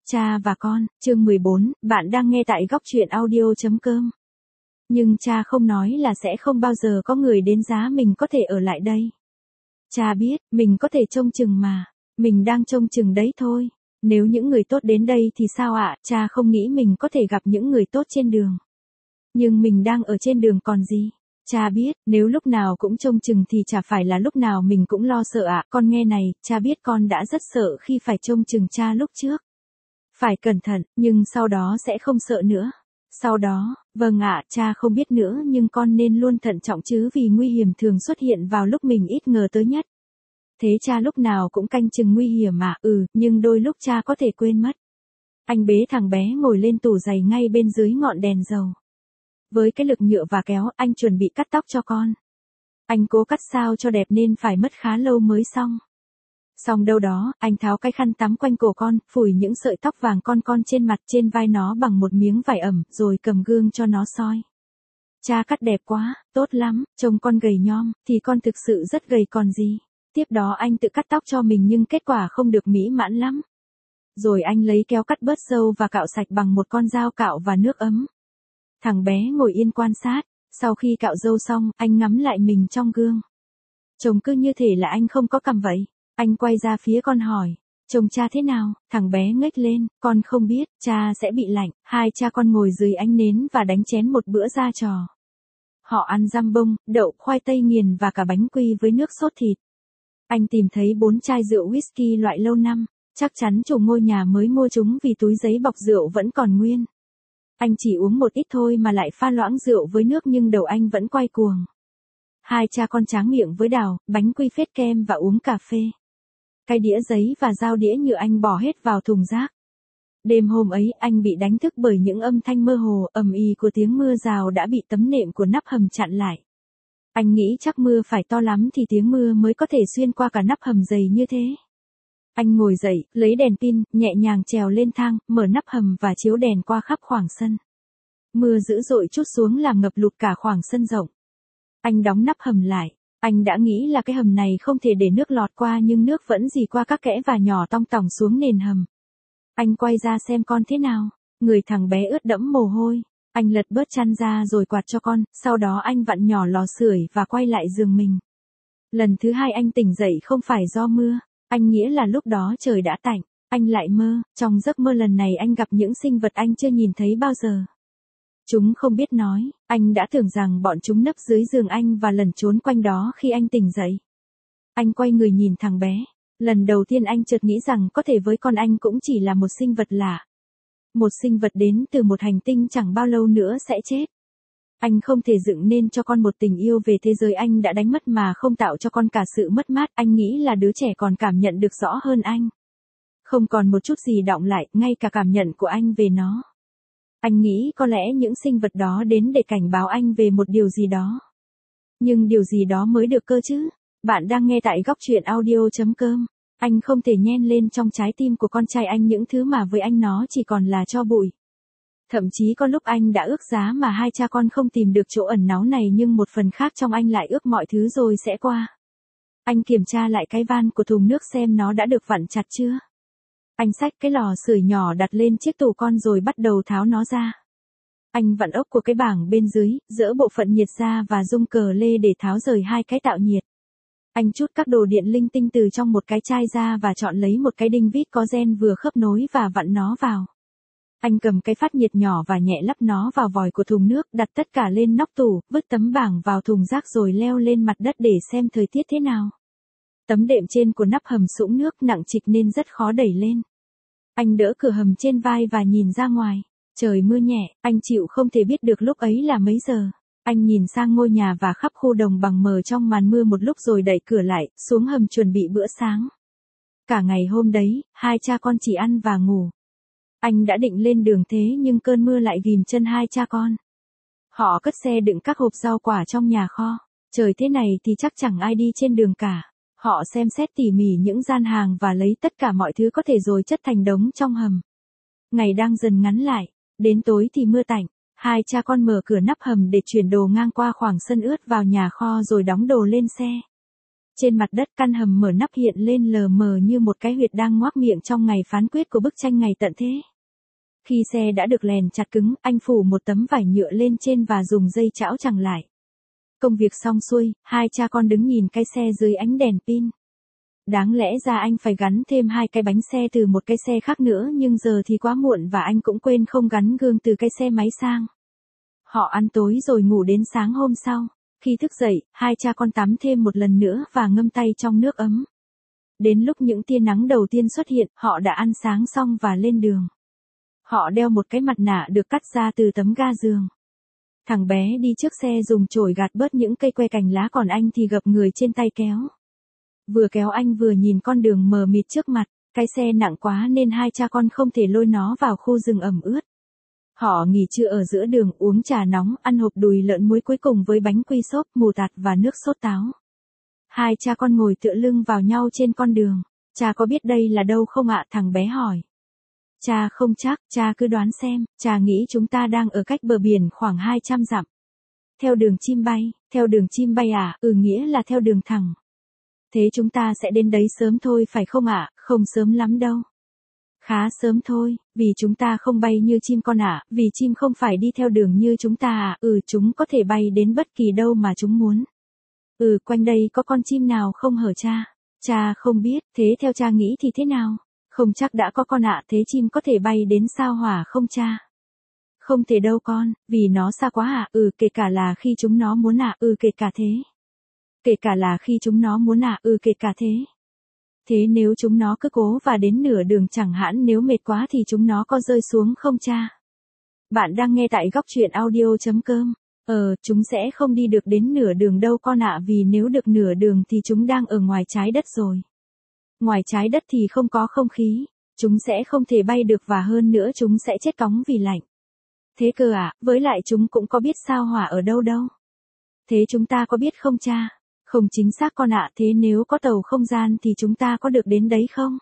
Cha và con, chương 14, bạn đang nghe tại góc truyện audio.com. Nhưng cha không nói là sẽ không bao giờ có người đến giá mình có thể ở lại đây. Cha biết, mình có thể trông chừng mà. Mình đang trông chừng đấy thôi. Nếu những người tốt đến đây thì sao ạ? Cha không nghĩ mình có thể gặp những người tốt trên đường. Nhưng mình đang ở trên đường còn gì? Cha biết, nếu lúc nào cũng trông chừng thì chả phải là lúc nào mình cũng lo sợ ạ. Con nghe này, cha biết con đã rất sợ khi phải trông chừng cha lúc trước. Phải cẩn thận, nhưng sau đó sẽ không sợ nữa. Sau đó, vâng ạ, cha không biết nữa nhưng con nên luôn thận trọng chứ vì nguy hiểm thường xuất hiện vào lúc mình ít ngờ tới nhất. Thế cha lúc nào cũng canh chừng nguy hiểm à? Nhưng đôi lúc cha có thể quên mất. Anh bế thằng bé ngồi lên tủ giày ngay bên dưới ngọn đèn dầu. Với cái lực nhựa và kéo, anh chuẩn bị cắt tóc cho con. Anh cố cắt sao cho đẹp nên phải mất khá lâu mới xong. Xong đâu đó, anh tháo cái khăn tắm quanh cổ con, phủi những sợi tóc vàng con trên mặt trên vai nó bằng một miếng vải ẩm, rồi cầm gương cho nó soi. Cha cắt đẹp quá, tốt lắm, trông con gầy nhom, thì con thực sự rất gầy còn gì. Tiếp đó anh tự cắt tóc cho mình nhưng kết quả không được mỹ mãn lắm. Rồi anh lấy kéo cắt bớt râu và cạo sạch bằng một con dao cạo và nước ấm. Thằng bé ngồi yên quan sát, sau khi cạo râu xong, anh ngắm lại mình trong gương. Trông cứ như thể là anh không có cằm vậy. Anh quay ra phía con hỏi, trông cha thế nào? Thằng bé ngếch lên, con không biết, cha sẽ bị lạnh. Hai cha con ngồi dưới ánh nến và đánh chén một bữa ra trò. Họ ăn dăm bông, đậu, khoai tây nghiền và cả bánh quy với nước sốt thịt. Anh tìm thấy 4 chai rượu whisky loại lâu năm, chắc chắn chủ ngôi nhà mới mua chúng vì túi giấy bọc rượu vẫn còn nguyên. Anh chỉ uống một ít thôi mà lại pha loãng rượu với nước nhưng đầu anh vẫn quay cuồng. Hai cha con tráng miệng với đào, bánh quy phết kem và uống cà phê. Cái đĩa giấy và dao đĩa nhựa anh bỏ hết vào thùng rác. Đêm hôm ấy anh bị đánh thức bởi những âm thanh mơ hồ ầm ĩ của tiếng mưa rào đã bị tấm nệm của nắp hầm chặn lại. Anh nghĩ chắc mưa phải to lắm thì tiếng mưa mới có thể xuyên qua cả nắp hầm dày như thế. Anh ngồi dậy, lấy đèn pin, nhẹ nhàng trèo lên thang, mở nắp hầm và chiếu đèn qua khắp khoảng sân. Mưa dữ dội trút xuống làm ngập lụt cả khoảng sân rộng. Anh đóng nắp hầm lại. Anh đã nghĩ là cái hầm này không thể để nước lọt qua nhưng nước vẫn rỉ qua các kẽ và nhỏ tong tỏng xuống nền hầm. Anh quay ra xem con thế nào. Người thằng bé ướt đẫm mồ hôi. Anh lật bớt chăn ra rồi quạt cho con, sau đó anh vặn nhỏ lò sưởi và quay lại giường mình. Lần thứ hai anh tỉnh dậy không phải do mưa. Anh nghĩa là lúc đó trời đã tạnh. Anh lại mơ, trong giấc mơ lần này anh gặp những sinh vật anh chưa nhìn thấy bao giờ. Chúng không biết nói, anh đã tưởng rằng bọn chúng nấp dưới giường anh và lẩn trốn quanh đó khi anh tỉnh dậy. Anh quay người nhìn thằng bé. Lần đầu tiên anh chợt nghĩ rằng có thể với con anh cũng chỉ là một sinh vật lạ. Một sinh vật đến từ một hành tinh chẳng bao lâu nữa sẽ chết. Anh không thể dựng nên cho con một tình yêu về thế giới anh đã đánh mất mà không tạo cho con cả sự mất mát. Anh nghĩ là đứa trẻ còn cảm nhận được rõ hơn anh. Không còn một chút gì đọng lại, ngay cả cảm nhận của anh về nó. Anh nghĩ có lẽ những sinh vật đó đến để cảnh báo anh về một điều gì đó. Nhưng điều gì đó mới được cơ chứ? Bạn đang nghe tại góc truyện audio.com. Anh không thể nhen lên trong trái tim của con trai anh những thứ mà với anh nó chỉ còn là tro bụi. Thậm chí có lúc anh đã ước giá mà hai cha con không tìm được chỗ ẩn náu này nhưng một phần khác trong anh lại ước mọi thứ rồi sẽ qua. Anh kiểm tra lại cái van của thùng nước xem nó đã được vặn chặt chưa. Anh xách cái lò sưởi nhỏ đặt lên chiếc tủ con rồi bắt đầu tháo nó ra. Anh vặn ốc của cái bảng bên dưới, dỡ bộ phận nhiệt ra và rung cờ lê để tháo rời hai cái tạo nhiệt. Anh trút các đồ điện linh tinh từ trong một cái chai ra và chọn lấy một cái đinh vít có gen vừa khớp nối và vặn nó vào. Anh cầm cái phát nhiệt nhỏ và nhẹ lắp nó vào vòi của thùng nước, đặt tất cả lên nóc tủ, vứt tấm bảng vào thùng rác rồi leo lên mặt đất để xem thời tiết thế nào. Tấm đệm trên của nắp hầm sũng nước nặng trịch nên rất khó đẩy lên. Anh đỡ cửa hầm trên vai và nhìn ra ngoài. Trời mưa nhẹ, anh chịu không thể biết được lúc ấy là mấy giờ. Anh nhìn sang ngôi nhà và khắp khu đồng bằng mờ trong màn mưa một lúc rồi đẩy cửa lại, xuống hầm chuẩn bị bữa sáng. Cả ngày hôm đấy, hai cha con chỉ ăn và ngủ. Anh đã định lên đường thế nhưng cơn mưa lại ghìm chân hai cha con. Họ cất xe đựng các hộp rau quả trong nhà kho. Trời thế này thì chắc chẳng ai đi trên đường cả. Họ xem xét tỉ mỉ những gian hàng và lấy tất cả mọi thứ có thể rồi chất thành đống trong hầm. Ngày đang dần ngắn lại. Đến tối thì mưa tạnh. Hai cha con mở cửa nắp hầm để chuyển đồ ngang qua khoảng sân ướt vào nhà kho rồi đóng đồ lên xe. Trên mặt đất căn hầm mở nắp hiện lên lờ mờ như một cái huyệt đang ngoác miệng trong ngày phán quyết của bức tranh ngày tận thế. Khi xe đã được lèn chặt cứng, anh phủ một tấm vải nhựa lên trên và dùng dây chảo chằng lại. Công việc xong xuôi, hai cha con đứng nhìn cái xe dưới ánh đèn pin. Đáng lẽ ra anh phải gắn thêm 2 cái bánh xe từ một cái xe khác nữa, nhưng giờ thì quá muộn và anh cũng quên không gắn gương từ cái xe máy sang. Họ ăn tối rồi ngủ đến sáng hôm sau. Khi thức dậy, hai cha con tắm thêm một lần nữa và ngâm tay trong nước ấm. Đến lúc những tia nắng đầu tiên xuất hiện, họ đã ăn sáng xong và lên đường. Họ đeo một cái mặt nạ được cắt ra từ tấm ga giường. Thằng bé đi trước xe dùng chổi gạt bớt những cây que cành lá, còn anh thì gập người trên tay kéo. Vừa kéo anh vừa nhìn con đường mờ mịt trước mặt, cái xe nặng quá nên hai cha con không thể lôi nó vào khu rừng ẩm ướt. Họ nghỉ trưa ở giữa đường, uống trà nóng, ăn hộp đùi lợn muối cuối cùng với bánh quy xốp, mù tạt và nước sốt táo. Hai cha con ngồi tựa lưng vào nhau trên con đường. Cha có biết đây là đâu không ạ? Thằng bé hỏi. Cha không chắc, cha cứ đoán xem, cha nghĩ chúng ta đang ở cách bờ biển khoảng 200 dặm. Theo đường chim bay à? Nghĩa là theo đường thẳng. Thế chúng ta sẽ đến đấy sớm thôi phải không ạ? Không sớm lắm đâu. Khá sớm thôi, vì chúng ta không bay như chim con ạ, vì chim không phải đi theo đường như chúng ta à, chúng có thể bay đến bất kỳ đâu mà chúng muốn. Quanh đây có con chim nào không hở cha? Cha không biết, thế theo cha nghĩ thì thế nào? Không chắc đã có con ạ, thế chim có thể bay đến sao Hỏa không cha? Không thể đâu con, vì nó xa quá ạ, kể cả là khi chúng nó muốn ạ, kể cả thế. Kể cả là khi chúng nó muốn ạ, kể cả thế. Thế nếu chúng nó cứ cố và đến nửa đường chẳng hạn nếu mệt quá thì chúng nó có rơi xuống không cha? Bạn đang nghe tại góc truyện audio.com. Chúng sẽ không đi được đến nửa đường đâu con ạ, vì nếu được nửa đường thì chúng đang ở ngoài trái đất rồi. Ngoài trái đất thì không có không khí, chúng sẽ không thể bay được và hơn nữa chúng sẽ chết cóng vì lạnh. Thế cơ ạ, với lại chúng cũng có biết sao Hỏa ở đâu đâu. Thế chúng ta có biết không cha? Không chính xác con ạ, thế nếu có tàu không gian thì chúng ta có được đến đấy không?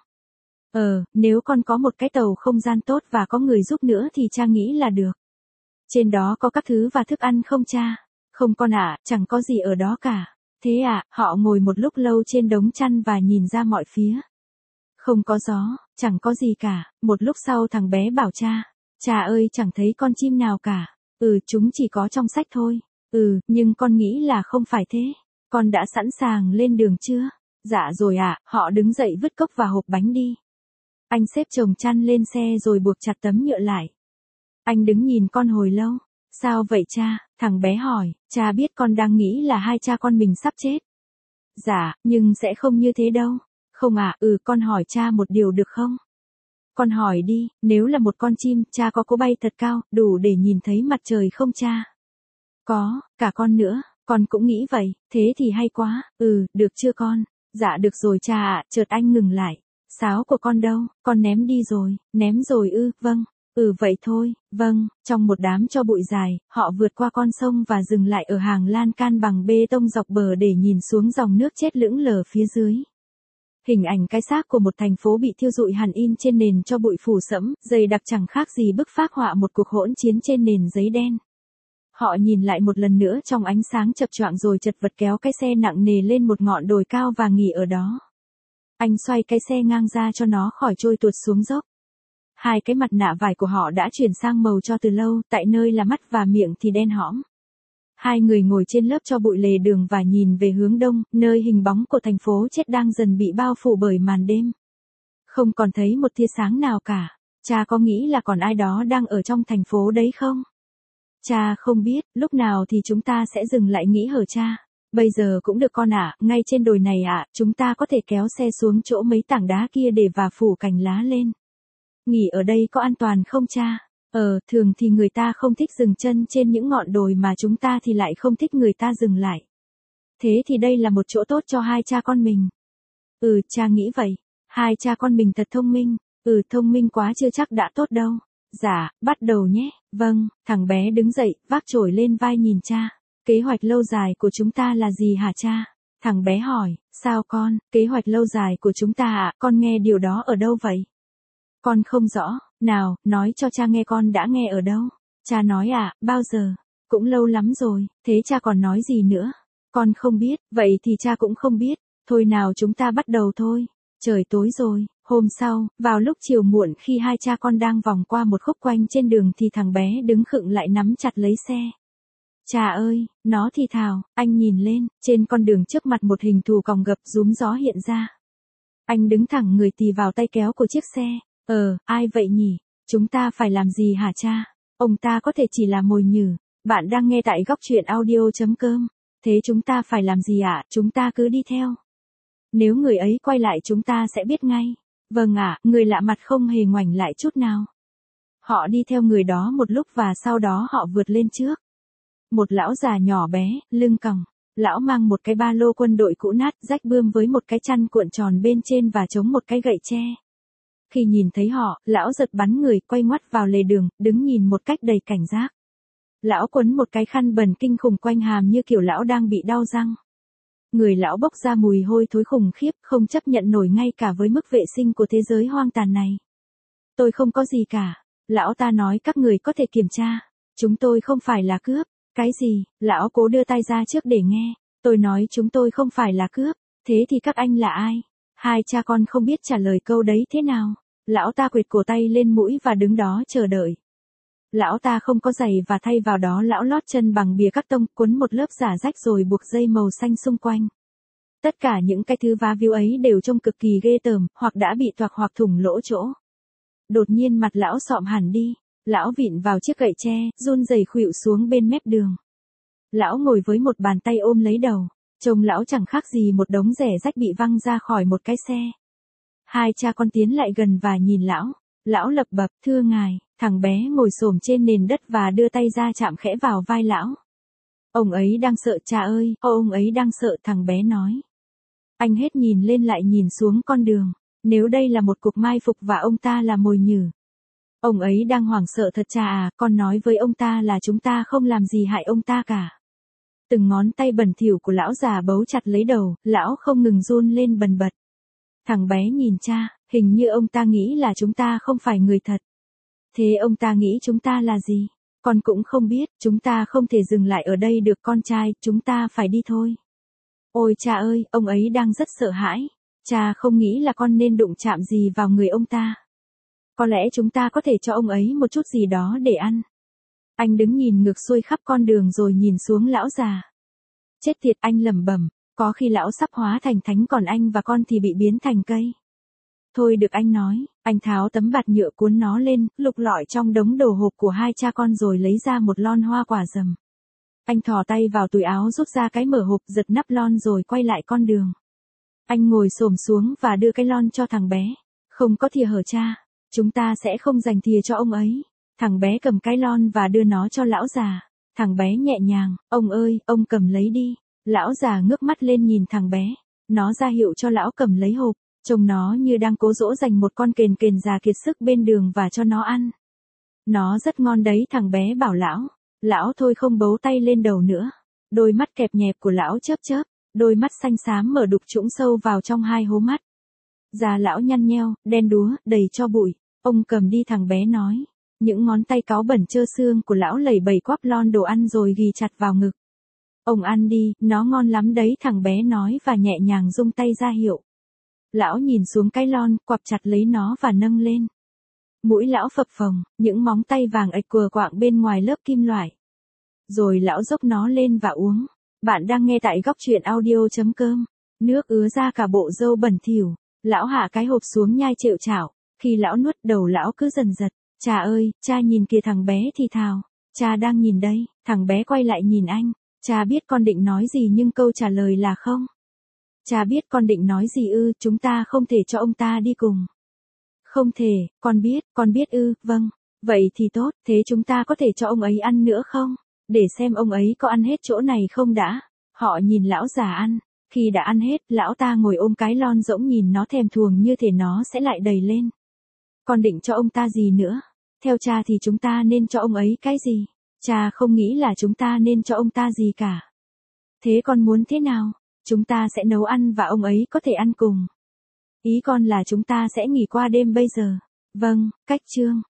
Nếu con có một cái tàu không gian tốt và có người giúp nữa thì cha nghĩ là được. Trên đó có các thứ và thức ăn không cha? Không con ạ, chẳng có gì ở đó cả. Thế à, họ ngồi một lúc lâu trên đống chăn và nhìn ra mọi phía. Không có gió, chẳng có gì cả. Một lúc sau thằng bé bảo cha. Cha ơi, chẳng thấy con chim nào cả. Chúng chỉ có trong sách thôi. Nhưng con nghĩ là không phải thế. Con đã sẵn sàng lên đường chưa? Dạ rồi ạ, họ đứng dậy vứt cốc và hộp bánh đi. Anh xếp chồng chăn lên xe rồi buộc chặt tấm nhựa lại. Anh đứng nhìn con hồi lâu. Sao vậy cha? Thằng bé hỏi. Cha biết con đang nghĩ là hai cha con mình sắp chết. Dạ, nhưng sẽ không như thế đâu. Không ạ, con hỏi cha một điều được không? Con hỏi đi, nếu là một con chim, cha có cố bay thật cao, đủ để nhìn thấy mặt trời không cha? Có, cả con nữa. Con cũng nghĩ vậy, thế thì hay quá, được chưa con? Dạ được rồi cha ạ, chợt anh ngừng lại. Sáo của con đâu? Con ném đi rồi, ném rồi vâng. Vậy thôi, vâng, trong một đám tro bụi dài, họ vượt qua con sông và dừng lại ở hàng lan can bằng bê tông dọc bờ để nhìn xuống dòng nước chết lững lờ phía dưới. Hình ảnh cái xác của một thành phố bị thiêu rụi hẳn in trên nền tro bụi phủ sẫm, dày đặc chẳng khác gì bức phác họa một cuộc hỗn chiến trên nền giấy đen. Họ nhìn lại một lần nữa trong ánh sáng chập choạng rồi chật vật kéo cái xe nặng nề lên một ngọn đồi cao và nghỉ ở đó. Anh xoay cái xe ngang ra cho nó khỏi trôi tuột xuống dốc. Hai cái mặt nạ vải của họ đã chuyển sang màu cho từ lâu, tại nơi là mắt và miệng thì đen hõm. Hai người ngồi trên lớp tro bụi lề đường và nhìn về hướng đông, nơi hình bóng của thành phố chết đang dần bị bao phủ bởi màn đêm. Không còn thấy một tia sáng nào cả. Cha có nghĩ là còn ai đó đang ở trong thành phố đấy không? Cha không biết, lúc nào thì chúng ta sẽ dừng lại nghỉ hở cha? Bây giờ cũng được con ạ, ngay trên đồi này ạ, chúng ta có thể kéo xe xuống chỗ mấy tảng đá kia để và phủ cành lá lên. Nghỉ ở đây có an toàn không cha? Thường thì người ta không thích dừng chân trên những ngọn đồi mà chúng ta thì lại không thích người ta dừng lại. Thế thì đây là một chỗ tốt cho hai cha con mình. Cha nghĩ vậy. Hai cha con mình thật thông minh. Thông minh quá chưa chắc đã tốt đâu. Dạ, bắt đầu nhé. Vâng, thằng bé đứng dậy, vác chổi lên vai nhìn cha. Kế hoạch lâu dài của chúng ta là gì hả cha? Thằng bé hỏi, sao con, kế hoạch lâu dài của chúng ta ạ, con nghe điều đó ở đâu vậy? Con không rõ, nào, nói cho cha nghe con đã nghe ở đâu? Cha nói bao giờ? Cũng lâu lắm rồi, thế cha còn nói gì nữa? Con không biết, vậy thì cha cũng không biết. Thôi nào chúng ta bắt đầu thôi. Trời tối rồi, hôm sau, vào lúc chiều muộn khi hai cha con đang vòng qua một khúc quanh trên đường thì thằng bé đứng khựng lại nắm chặt lấy xe. Cha ơi, nó thì thào, anh nhìn lên, trên con đường trước mặt một hình thù còng gập rúm gió hiện ra. Anh đứng thẳng người tì vào tay kéo của chiếc xe. Ai vậy nhỉ? Chúng ta phải làm gì hả cha? Ông ta có thể chỉ là mồi nhử. Bạn đang nghe tại góc truyện audio.com. Thế chúng ta phải làm gì ạ? Chúng ta cứ đi theo. Nếu người ấy quay lại chúng ta sẽ biết ngay. Vâng ạ, người lạ mặt không hề ngoảnh lại chút nào. Họ đi theo người đó một lúc và sau đó họ vượt lên trước. Một lão già nhỏ bé, lưng còng. Lão mang một cái ba lô quân đội cũ nát rách bươm với một cái chăn cuộn tròn bên trên và chống một cái gậy tre. Khi nhìn thấy họ, lão giật bắn người, quay ngoắt vào lề đường, đứng nhìn một cách đầy cảnh giác. Lão quấn một cái khăn bẩn kinh khủng quanh hàm như kiểu lão đang bị đau răng. Người lão bốc ra mùi hôi thối khủng khiếp, không chấp nhận nổi ngay cả với mức vệ sinh của thế giới hoang tàn này. Tôi không có gì cả. Lão ta nói các người có thể kiểm tra. Chúng tôi không phải là cướp. Cái gì? Lão cố đưa tay ra trước để nghe. Tôi nói chúng tôi không phải là cướp. Thế thì các anh là ai? Hai cha con không biết trả lời câu đấy thế nào. Lão ta quệt cổ tay lên mũi và đứng đó chờ đợi. Lão ta không có giày và thay vào đó lão lót chân bằng bìa cắt tông, cuốn một lớp giả rách rồi buộc dây màu xanh xung quanh. Tất cả những cái thứ vá víu ấy đều trông cực kỳ ghê tởm, hoặc đã bị toạc hoặc thủng lỗ chỗ. Đột nhiên mặt lão xọm hẳn đi. Lão vịn vào chiếc gậy tre, run rẩy khuỵu xuống bên mép đường. Lão ngồi với một bàn tay ôm lấy đầu. Trông lão chẳng khác gì một đống rẻ rách bị văng ra khỏi một cái xe. Hai cha con tiến lại gần và nhìn lão. Lão lẩm bẩm, thưa ngài. Thằng bé ngồi xổm trên nền đất và đưa tay ra chạm khẽ vào vai lão. Ông ấy đang sợ cha ơi, ông ấy đang sợ, thằng bé nói. Anh hết nhìn lên lại nhìn xuống con đường. Nếu đây là một cuộc mai phục và ông ta là mồi nhử. Ông ấy đang hoảng sợ thật cha à, con nói với ông ta là chúng ta không làm gì hại ông ta cả. Từng ngón tay bẩn thỉu của lão già bấu chặt lấy đầu, lão không ngừng run lên bần bật. Thằng bé nhìn cha, hình như ông ta nghĩ là chúng ta không phải người thật. Thế ông ta nghĩ chúng ta là gì? Con cũng không biết, chúng ta không thể dừng lại ở đây được con trai, chúng ta phải đi thôi. Ôi cha ơi, ông ấy đang rất sợ hãi. Cha không nghĩ là con nên đụng chạm gì vào người ông ta. Có lẽ chúng ta có thể cho ông ấy một chút gì đó để ăn. Anh đứng nhìn ngược xuôi khắp con đường rồi nhìn xuống lão già. Chết tiệt, anh lẩm bẩm, có khi lão sắp hóa thành thánh còn anh và con thì bị biến thành cây. Thôi được, anh nói. Anh tháo tấm bạt nhựa cuốn nó lên, lục lọi trong đống đồ hộp của hai cha con rồi lấy ra một lon hoa quả dầm. Anh thò tay vào túi áo rút ra cái mở hộp, giật nắp lon rồi quay lại con đường. Anh ngồi xổm xuống và đưa cái lon cho thằng bé. Không có thìa hở cha. Chúng ta sẽ không dành thìa cho ông ấy. Thằng bé cầm cái lon và đưa nó cho lão già. Thằng bé nhẹ nhàng, ông ơi, ông cầm lấy đi. Lão già ngước mắt lên nhìn thằng bé. Nó ra hiệu cho lão cầm lấy hộp. Trông nó như đang cố dỗ dành một con kền kền già kiệt sức bên đường và cho nó ăn. Nó rất ngon đấy, thằng bé bảo lão. Lão thôi không bấu tay lên đầu nữa. Đôi mắt kẹp nhẹp của lão chớp chớp. Đôi mắt xanh xám mở đục trũng sâu vào trong hai hố mắt. Da lão nhăn nheo, đen đúa, đầy tro bụi. Ông cầm đi, thằng bé nói. Những ngón tay cáu bẩn trơ xương của lão lẩy bẩy quắp lon đồ ăn rồi ghì chặt vào ngực. Ông ăn đi, nó ngon lắm đấy, thằng bé nói và nhẹ nhàng rung tay ra hiệu. Lão nhìn xuống cái lon, quặp chặt lấy nó và nâng lên. Mũi lão phập phồng, những móng tay vàng ạch quờ quạng bên ngoài lớp kim loại. Rồi lão dốc nó lên và uống. Bạn đang nghe tại góc truyện audio.com. Nước ứa ra cả bộ râu bẩn thỉu. Lão hạ cái hộp xuống nhai trệu chảo. Khi lão nuốt, đầu lão cứ dần giật. Cha ơi, cha nhìn kìa, thằng bé thì thào. Cha đang nhìn đây. Thằng bé quay lại nhìn anh. Cha biết con định nói gì nhưng câu trả lời là không. Cha biết con định nói gì ư, chúng ta không thể cho ông ta đi cùng. Không thể, con biết ư, vâng. Vậy thì tốt, thế chúng ta có thể cho ông ấy ăn nữa không? Để xem ông ấy có ăn hết chỗ này không đã. Họ nhìn lão già ăn. Khi đã ăn hết, lão ta ngồi ôm cái lon rỗng nhìn nó thèm thuồng như thể nó sẽ lại đầy lên. Con định cho ông ta gì nữa? Theo cha thì chúng ta nên cho ông ấy cái gì? Cha không nghĩ là chúng ta nên cho ông ta gì cả. Thế con muốn thế nào? Chúng ta sẽ nấu ăn và ông ấy có thể ăn cùng. Ý con là chúng ta sẽ nghỉ qua đêm bây giờ. Vâng, cách chương.